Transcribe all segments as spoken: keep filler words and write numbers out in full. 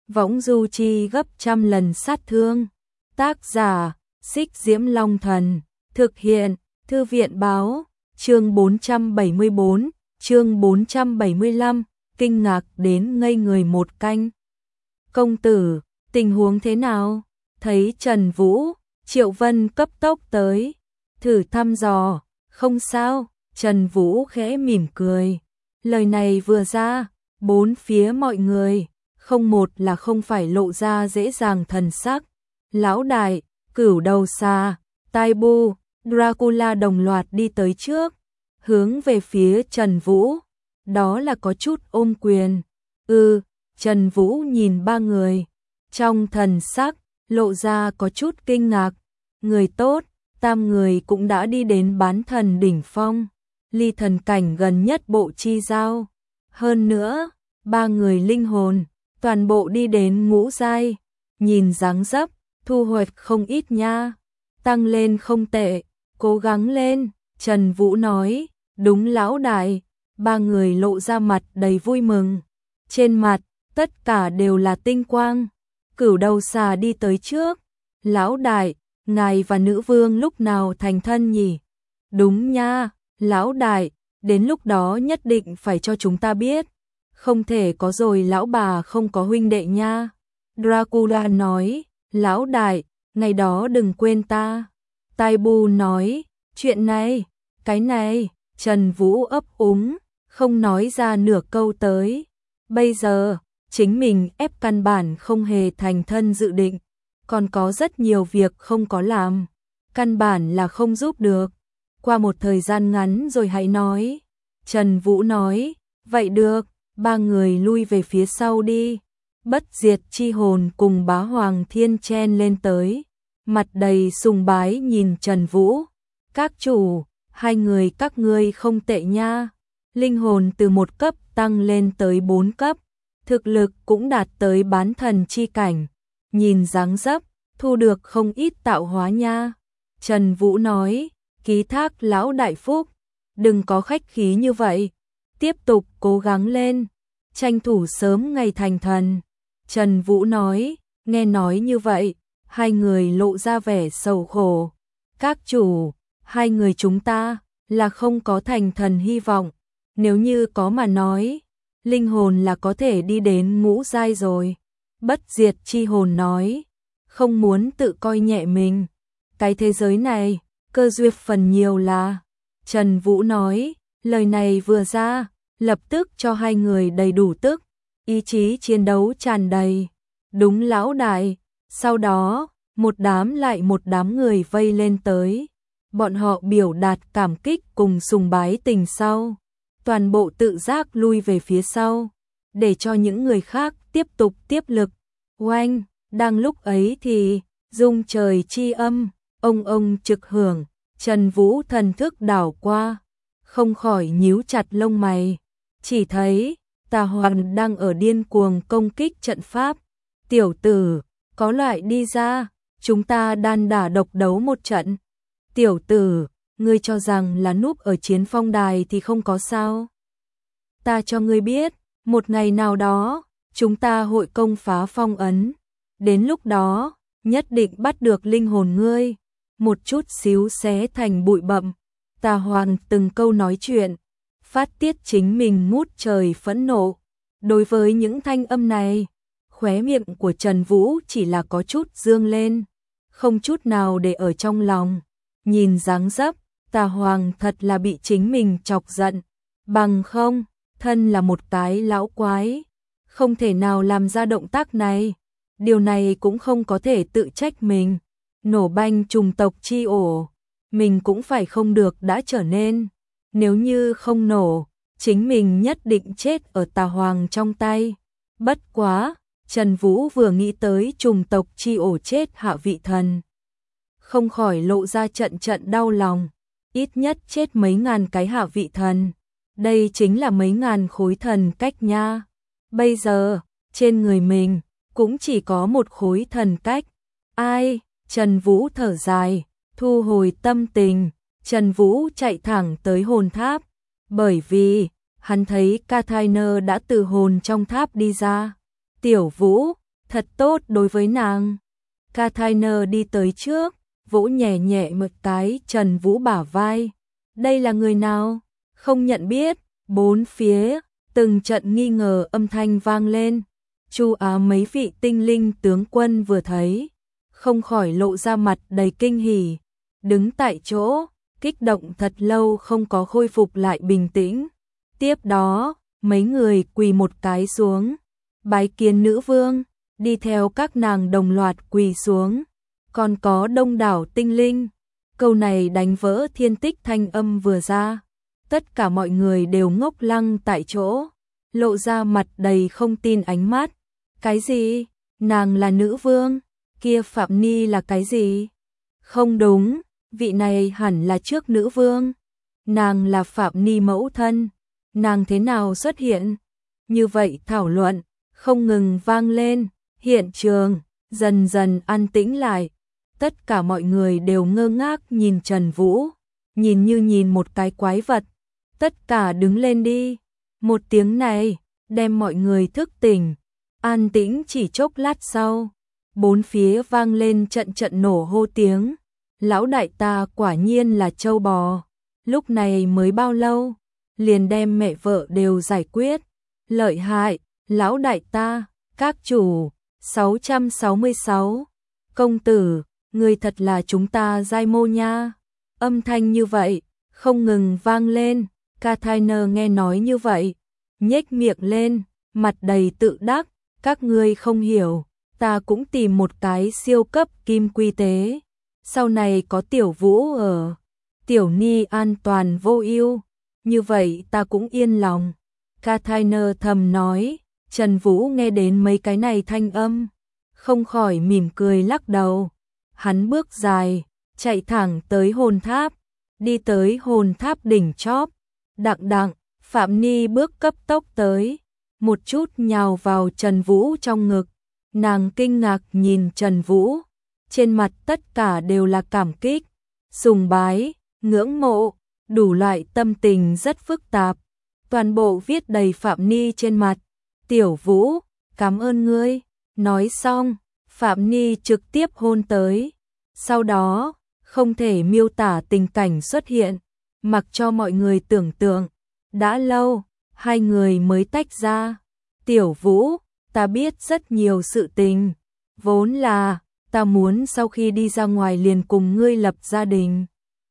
võng du chi gấp trăm lần sát thương. Tác giả, Xích Diễm Long Thần, thực hiện, Thư viện báo, chương bốn trăm bảy mươi bốn, chương bốn trăm bảy mươi lăm, kinh ngạc đến ngây người một canh. Công tử, tình huống thế nào? Thấy Trần Vũ, Triệu Vân cấp tốc tới, thử thăm dò, không sao, Trần Vũ khẽ mỉm cười. Lời này vừa ra, bốn phía mọi người, không một là không phải lộ ra dễ dàng thần sắc. Lão đại, Cửu Đầu Xà, Tai Bu, Dracula đồng loạt đi tới trước, hướng về phía Trần Vũ, đó là có chút ôm quyền. Ừ, Trần Vũ nhìn ba người, trong thần sắc, lộ ra có chút kinh ngạc. Người tốt, tam người cũng đã đi đến bán thần đỉnh phong, ly thần cảnh gần nhất bộ chi giao. Hơn nữa, ba người linh hồn, toàn bộ đi đến ngũ giai, nhìn dáng dấp, thu hoạch không ít nha, tăng lên không tệ, cố gắng lên, Trần Vũ nói, đúng lão đại, ba người lộ ra mặt đầy vui mừng, trên mặt, tất cả đều là tinh quang. Cửu Đầu Xà đi tới trước, lão đại, ngài và nữ vương lúc nào thành thân nhỉ? Đúng nha, lão đại, đến lúc đó nhất định phải cho chúng ta biết, không thể có rồi lão bà không có huynh đệ nha. Dracula nói, lão đại, ngày đó đừng quên ta. Tai Bu nói, chuyện này, cái này, Trần Vũ ấp úng, không nói ra nửa câu tới. Bây giờ, chính mình ép căn bản không hề thành thân dự định, còn có rất nhiều việc không có làm, căn bản là không giúp được. Qua một thời gian ngắn rồi hãy nói. Trần Vũ nói, vậy được, ba người lui về phía sau đi. Bất diệt chi hồn cùng Bá Hoàng Thiên chen lên tới, mặt đầy sùng bái nhìn Trần Vũ. Các chủ, hai người các ngươi không tệ nha. Linh hồn từ một cấp tăng lên tới bốn cấp, thực lực cũng đạt tới bán thần chi cảnh. Nhìn dáng dấp, thu được không ít tạo hóa nha. Trần Vũ nói, ký thác lão đại phúc, đừng có khách khí như vậy, tiếp tục cố gắng lên, tranh thủ sớm ngày thành thần. Trần Vũ nói, nghe nói như vậy, hai người lộ ra vẻ sầu khổ. Các chủ, hai người chúng ta là không có thành thần hy vọng, nếu như có mà nói, linh hồn là có thể đi đến ngũ giai rồi. Bất diệt chi hồn nói, không muốn tự coi nhẹ mình, cái thế giới này, cơ duyên phần nhiều là. Trần Vũ nói, lời này vừa ra, lập tức cho hai người đầy đủ tức, ý chí chiến đấu tràn đầy. Đúng lão đại, sau đó, một đám lại một đám người vây lên tới. Bọn họ biểu đạt cảm kích cùng sùng bái tình sau. Toàn bộ tự giác lui về phía sau, để cho những người khác tiếp tục tiếp lực. Oanh, đang lúc ấy thì, rung trời chi âm, ông ông trực hưởng, Trần Vũ thần thức đảo qua, không khỏi nhíu chặt lông mày, chỉ thấy Tà Hoàng đang ở điên cuồng công kích trận pháp. Tiểu tử, có loại đi ra, chúng ta đan đả độc đấu một trận. Tiểu tử, ngươi cho rằng là núp ở chiến phong đài thì không có sao. Ta cho ngươi biết, một ngày nào đó, chúng ta hội công phá phong ấn. Đến lúc đó, nhất định bắt được linh hồn ngươi, một chút xíu xé thành bụi bặm. Tà Hoàng từng câu nói chuyện, phát tiết chính mình ngút trời phẫn nộ. Đối với những thanh âm này, khóe miệng của Trần Vũ chỉ là có chút dương lên, không chút nào để ở trong lòng. Nhìn dáng dấp, Tà Hoàng thật là bị chính mình chọc giận. Bằng không, thân là một cái lão quái, không thể nào làm ra động tác này. Điều này cũng không có thể tự trách mình. Nổ banh trùng tộc chi ổ, mình cũng phải không được đã trở nên. Nếu như không nổ, chính mình nhất định chết ở Tà Hoàng trong tay. Bất quá, Trần Vũ vừa nghĩ tới trùng tộc chi ổ chết hạ vị thần, không khỏi lộ ra trận trận đau lòng. Ít nhất chết mấy ngàn cái hạ vị thần, đây chính là mấy ngàn khối thần cách nha. Bây giờ, trên người mình, cũng chỉ có một khối thần cách. Ai? Trần Vũ thở dài, thu hồi tâm tình, Trần Vũ chạy thẳng tới hồn tháp, bởi vì hắn thấy Cathainer đã từ hồn trong tháp đi ra. Tiểu Vũ, thật tốt đối với nàng. Kathiner đi tới trước, vỗ nhẹ nhẹ một cái Trần Vũ bả vai. Đây là người nào? Không nhận biết. Bốn phía, từng trận nghi ngờ âm thanh vang lên. Chu Á mấy vị tinh linh tướng quân vừa thấy, không khỏi lộ ra mặt đầy kinh hỉ, đứng tại chỗ, kích động thật lâu không có khôi phục lại bình tĩnh. Tiếp đó, mấy người quỳ một cái xuống, bái kiến nữ vương, đi theo các nàng đồng loạt quỳ xuống, còn có đông đảo tinh linh. Câu này đánh vỡ thiên tích thanh âm vừa ra, tất cả mọi người đều ngốc lăng tại chỗ, lộ ra mặt đầy không tin ánh mắt. Cái gì? Nàng là nữ vương? Kia Phạm Ni là cái gì? Không đúng, vị này hẳn là trước nữ vương. Nàng là Phạm Ni mẫu thân. Nàng thế nào xuất hiện? Như vậy thảo luận, không ngừng vang lên, hiện trường, dần dần an tĩnh lại. Tất cả mọi người đều ngơ ngác nhìn Trần Vũ, nhìn như nhìn một cái quái vật. Tất cả đứng lên đi. Một tiếng này, đem mọi người thức tỉnh. An tĩnh chỉ chốc lát sau, bốn phía vang lên trận trận nổ hô tiếng. Lão đại ta quả nhiên là trâu bò, lúc này mới bao lâu, liền đem mẹ vợ đều giải quyết. Lợi hại, lão đại ta, các chủ. Sáu trăm sáu mươi sáu. Công tử, người thật là chúng ta giai mô nha. Âm thanh như vậy, không ngừng vang lên. Kathiner nghe nói như vậy, nhếch miệng lên, mặt đầy tự đắc. Các ngươi không hiểu, ta cũng tìm một cái siêu cấp kim quy tế. Sau này có Tiểu Vũ ở, Tiểu Ni an toàn vô ưu, như vậy ta cũng yên lòng. Kathiner thầm nói. Trần Vũ nghe đến mấy cái này thanh âm, không khỏi mỉm cười lắc đầu. Hắn bước dài, chạy thẳng tới hồn tháp, đi tới hồn tháp đỉnh chóp. Đặng đặng, Phạm Ni bước cấp tốc tới, một chút nhào vào Trần Vũ trong ngực. Nàng kinh ngạc nhìn Trần Vũ, trên mặt tất cả đều là cảm kích, sùng bái, ngưỡng mộ, đủ loại tâm tình rất phức tạp. Toàn bộ viết đầy Phạm Ni trên mặt. Tiểu Vũ, cảm ơn ngươi. Nói xong, Phạm Ni trực tiếp hôn tới. Sau đó, không thể miêu tả tình cảnh xuất hiện, mặc cho mọi người tưởng tượng. Đã lâu, hai người mới tách ra. Tiểu Vũ, ta biết rất nhiều sự tình. Vốn là, ta muốn sau khi đi ra ngoài liền cùng ngươi lập gia đình.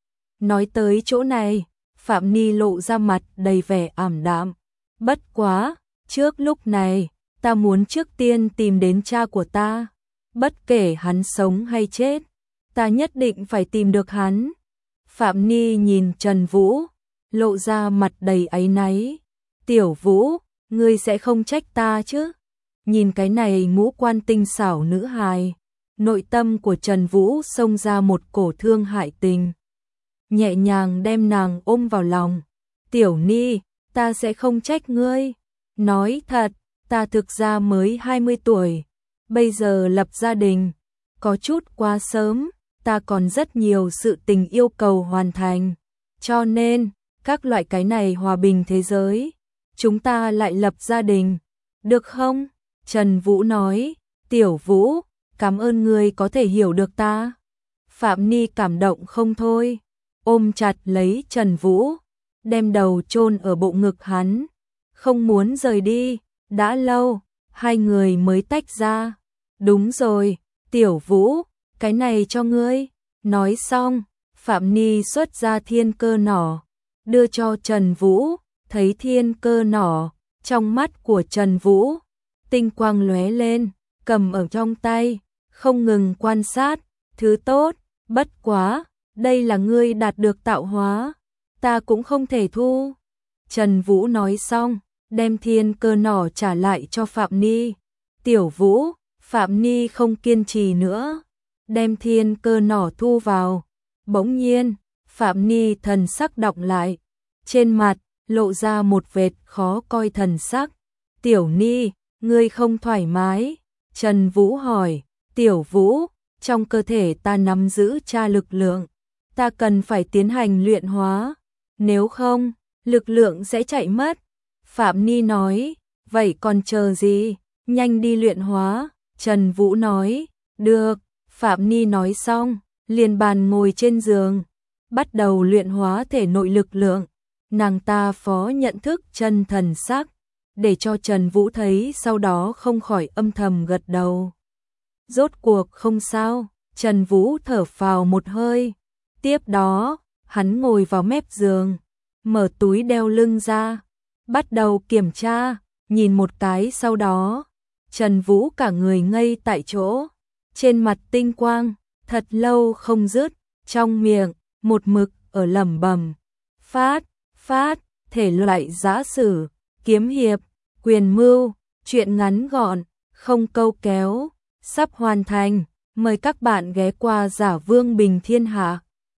Nói tới chỗ này, Phạm Ni lộ ra mặt đầy vẻ ảm đạm. Bất quá, trước lúc này, ta muốn trước tiên tìm đến cha của ta. Bất kể hắn sống hay chết, ta nhất định phải tìm được hắn. Phạm Ni nhìn Trần Vũ, lộ ra mặt đầy áy náy. Tiểu Vũ, ngươi sẽ không trách ta chứ? Nhìn cái này ngũ quan tinh xảo nữ hài, nội tâm của Trần Vũ xông ra một cổ thương hại tình. Nhẹ nhàng đem nàng ôm vào lòng. Tiểu Ni, ta sẽ không trách ngươi. Nói thật, ta thực ra mới hai mươi tuổi, bây giờ lập gia đình, có chút quá sớm, ta còn rất nhiều sự tình yêu cầu hoàn thành. Cho nên, các loại cái này hòa bình thế giới, chúng ta lại lập gia đình, được không? Trần Vũ nói. Tiểu Vũ, cảm ơn ngươi có thể hiểu được ta. Phạm Ni cảm động không thôi, ôm chặt lấy Trần Vũ, đem đầu chôn ở bộ ngực hắn, không muốn rời đi. Đã lâu, hai người mới tách ra. Đúng rồi, Tiểu Vũ, cái này cho ngươi. Nói xong, Phạm Ni xuất ra thiên cơ nỏ, đưa cho Trần Vũ. Thấy thiên cơ nỏ, trong mắt của Trần Vũ, tinh quang lóe lên, cầm ở trong tay, không ngừng quan sát. Thứ tốt, bất quá, đây là ngươi đạt được tạo hóa, ta cũng không thể thu. Trần Vũ nói xong, đem thiên cơ nỏ trả lại cho Phạm Ni. Tiểu Vũ, Phạm Ni không kiên trì nữa, đem thiên cơ nỏ thu vào. Bỗng nhiên, Phạm Ni thần sắc đọng lại, trên mặt lộ ra một vệt khó coi thần sắc. Tiểu Ni, ngươi không thoải mái? Trần Vũ hỏi. Tiểu Vũ, trong cơ thể ta nắm giữ cha lực lượng, ta cần phải tiến hành luyện hóa, nếu không, lực lượng sẽ chạy mất. Phạm Ni nói. Vậy còn chờ gì, nhanh đi luyện hóa. Trần Vũ nói, được. Phạm Ni nói xong, liền bàn ngồi trên giường, bắt đầu luyện hóa thể nội lực lượng. Nàng ta phó nhận thức chân thần sắc, để cho Trần Vũ thấy, sau đó không khỏi âm thầm gật đầu. Rốt cuộc không sao, Trần Vũ thở phào một hơi. Tiếp đó, hắn ngồi vào mép giường, mở túi đeo lưng ra, bắt đầu kiểm tra, nhìn một cái sau đó, Trần Vũ cả người ngây tại chỗ, trên mặt tinh quang, thật lâu không dứt, trong miệng, một mực ở lẩm bẩm, phát, phát, thể loại giã sử, kiếm hiệp, quyền mưu, truyện ngắn gọn, không câu kéo, sắp hoàn thành, mời các bạn ghé qua Giả Vương Bình Thiên Hạ.